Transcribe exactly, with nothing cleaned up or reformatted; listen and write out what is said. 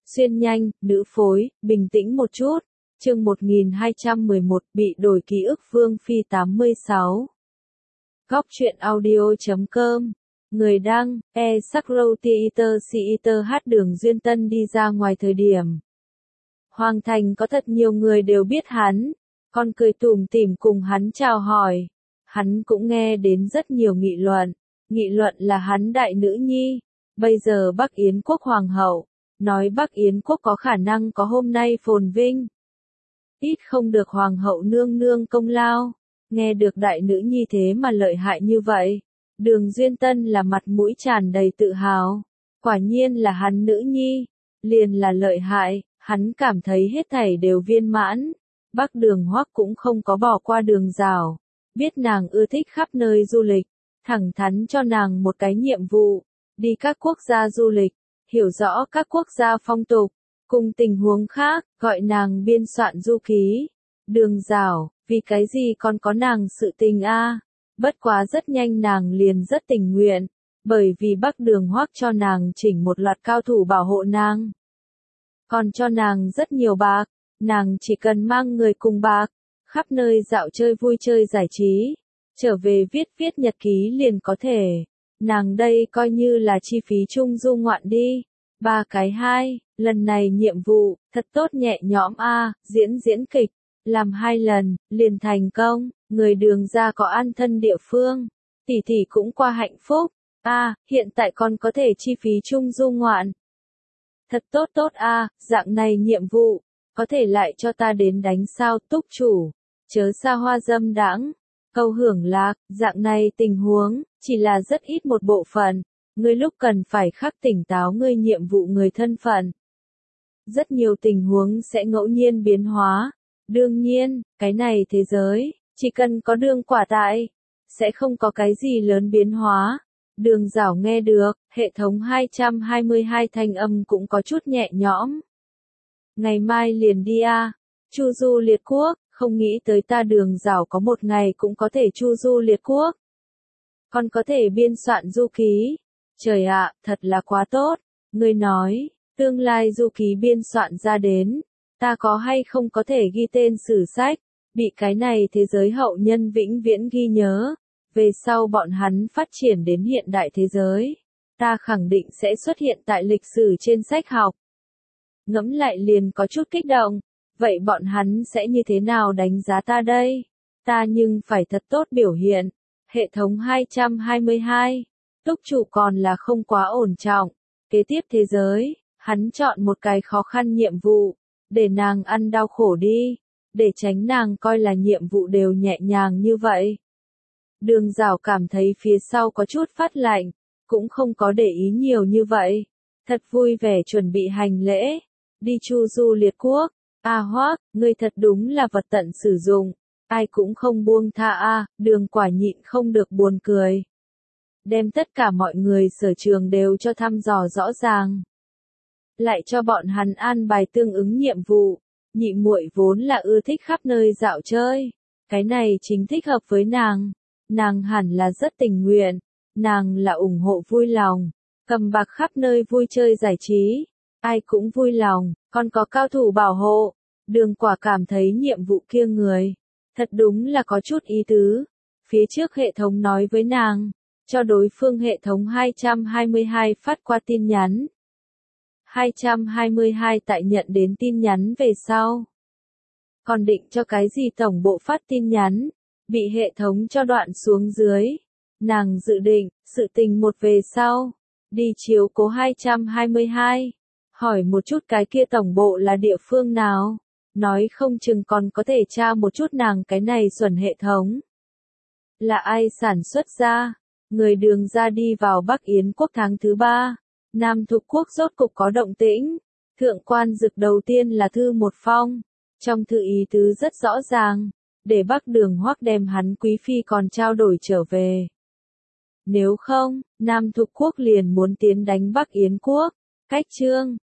Xuyên nhanh, nữ phối, bình tĩnh một chút. Chương một nghìn hai trăm mười một bị đổi ký ức Vương Phi tám mươi sáu. Góc truyện audio chấm com. Người đăng, e Sakrow Theater Theater hát Đường Duyên Tân đi ra ngoài thời điểm. Hoàng thành có thật nhiều người đều biết hắn, còn cười tủm tỉm cùng hắn chào hỏi. Hắn cũng nghe đến rất nhiều nghị luận, nghị luận là hắn đại nữ nhi, bây giờ Bắc Yến quốc hoàng hậu, nói Bắc Yến quốc có khả năng có hôm nay phồn vinh. Ít không được hoàng hậu nương nương công lao, nghe được đại nữ nhi thế mà lợi hại như vậy. Đường Duyên Tân là mặt mũi tràn đầy tự hào, quả nhiên là hắn nữ nhi, liền là lợi hại, hắn cảm thấy hết thảy đều viên mãn. Bắc Đường Hoắc cũng không có bỏ qua Đường Giảo, biết nàng ưa thích khắp nơi du lịch, thẳng thắn cho nàng một cái nhiệm vụ, đi các quốc gia du lịch, hiểu rõ các quốc gia phong tục, cùng tình huống khác, gọi nàng biên soạn du ký. Đường Giảo, vì cái gì còn có nàng sự tình a? Bất quá rất nhanh nàng liền rất tình nguyện, bởi vì Bắc Đường Hoắc cho nàng chỉnh một loạt cao thủ bảo hộ nàng. Còn cho nàng rất nhiều bạc, nàng chỉ cần mang người cùng bạc, khắp nơi dạo chơi vui chơi giải trí, trở về viết viết nhật ký liền có thể. Nàng đây coi như là chi phí chung du ngoạn đi. Ba cái hai, lần này nhiệm vụ, thật tốt nhẹ nhõm a, diễn diễn kịch, làm hai lần, liền thành công, người Đường gia có an thân địa phương, tỷ tỷ cũng qua hạnh phúc, a, hiện tại còn có thể chi phí chung du ngoạn. Thật tốt tốt a, dạng này nhiệm vụ, có thể lại cho ta đến đánh sao túc chủ, chớ xa hoa dâm đãng, câu hưởng lạc, dạng này tình huống, chỉ là rất ít một bộ phận. Ngươi lúc cần phải khắc tỉnh táo ngươi nhiệm vụ người thân phận. Rất nhiều tình huống sẽ ngẫu nhiên biến hóa. Đương nhiên, cái này thế giới, chỉ cần có đường quả tại, sẽ không có cái gì lớn biến hóa. Đường Giảo nghe được, hệ thống hai trăm hai mươi hai thanh âm cũng có chút nhẹ nhõm. Ngày mai liền đi a, chu du liệt quốc, không nghĩ tới ta Đường Giảo có một ngày cũng có thể chu du liệt quốc. Còn có thể biên soạn du ký. Trời ạ, thật là quá tốt, ngươi nói, tương lai du ký biên soạn ra đến, ta có hay không có thể ghi tên sử sách, bị cái này thế giới hậu nhân vĩnh viễn ghi nhớ, về sau bọn hắn phát triển đến hiện đại thế giới, ta khẳng định sẽ xuất hiện tại lịch sử trên sách học. Ngẫm lại liền có chút kích động, vậy bọn hắn sẽ như thế nào đánh giá ta đây? Ta nhưng phải thật tốt biểu hiện. Hệ thống hai trăm hai mươi hai. Túc chủ còn là không quá ổn trọng. Kế tiếp thế giới, hắn chọn một cái khó khăn nhiệm vụ, để nàng ăn đau khổ đi, để tránh nàng coi là nhiệm vụ đều nhẹ nhàng như vậy. Đường Giảo cảm thấy phía sau có chút phát lạnh, cũng không có để ý nhiều như vậy. Thật vui vẻ chuẩn bị hành lễ, đi chu du liệt quốc. A Hoắc, ngươi thật đúng là vật tận sử dụng, ai cũng không buông tha a, Đường quả nhịn không được buồn cười. Đem tất cả mọi người sở trường đều cho thăm dò rõ ràng. Lại cho bọn hắn an bài tương ứng nhiệm vụ, nhị muội vốn là ưa thích khắp nơi dạo chơi. Cái này chính thích hợp với nàng, nàng hẳn là rất tình nguyện, nàng là ủng hộ vui lòng, cầm bạc khắp nơi vui chơi giải trí, ai cũng vui lòng, còn có cao thủ bảo hộ. Đường quả cảm thấy nhiệm vụ kia người, thật đúng là có chút ý tứ. Phía trước hệ thống nói với nàng, cho đối phương hệ thống hai trăm hai mươi hai phát qua tin nhắn. hai trăm hai mươi hai tại nhận đến tin nhắn về sau. Còn định cho cái gì tổng bộ phát tin nhắn, bị hệ thống cho đoạn xuống dưới. Nàng dự định, sự tình một về sau, đi chiếu cố hai trăm hai mươi hai, hỏi một chút cái kia tổng bộ là địa phương nào, nói không chừng còn có thể tra một chút nàng cái này xuẩn hệ thống. Là ai sản xuất ra? Người Đường gia đi vào Bắc Yến quốc tháng thứ ba, Nam Thục quốc rốt cục có động tĩnh. Thượng quan Dực đầu tiên là thư một phong, trong thư ý tứ rất rõ ràng, để Bắc Đường Hoắc đem hắn quý phi còn trao đổi trở về. Nếu không, Nam Thục quốc liền muốn tiến đánh Bắc Yến quốc. Cách chương,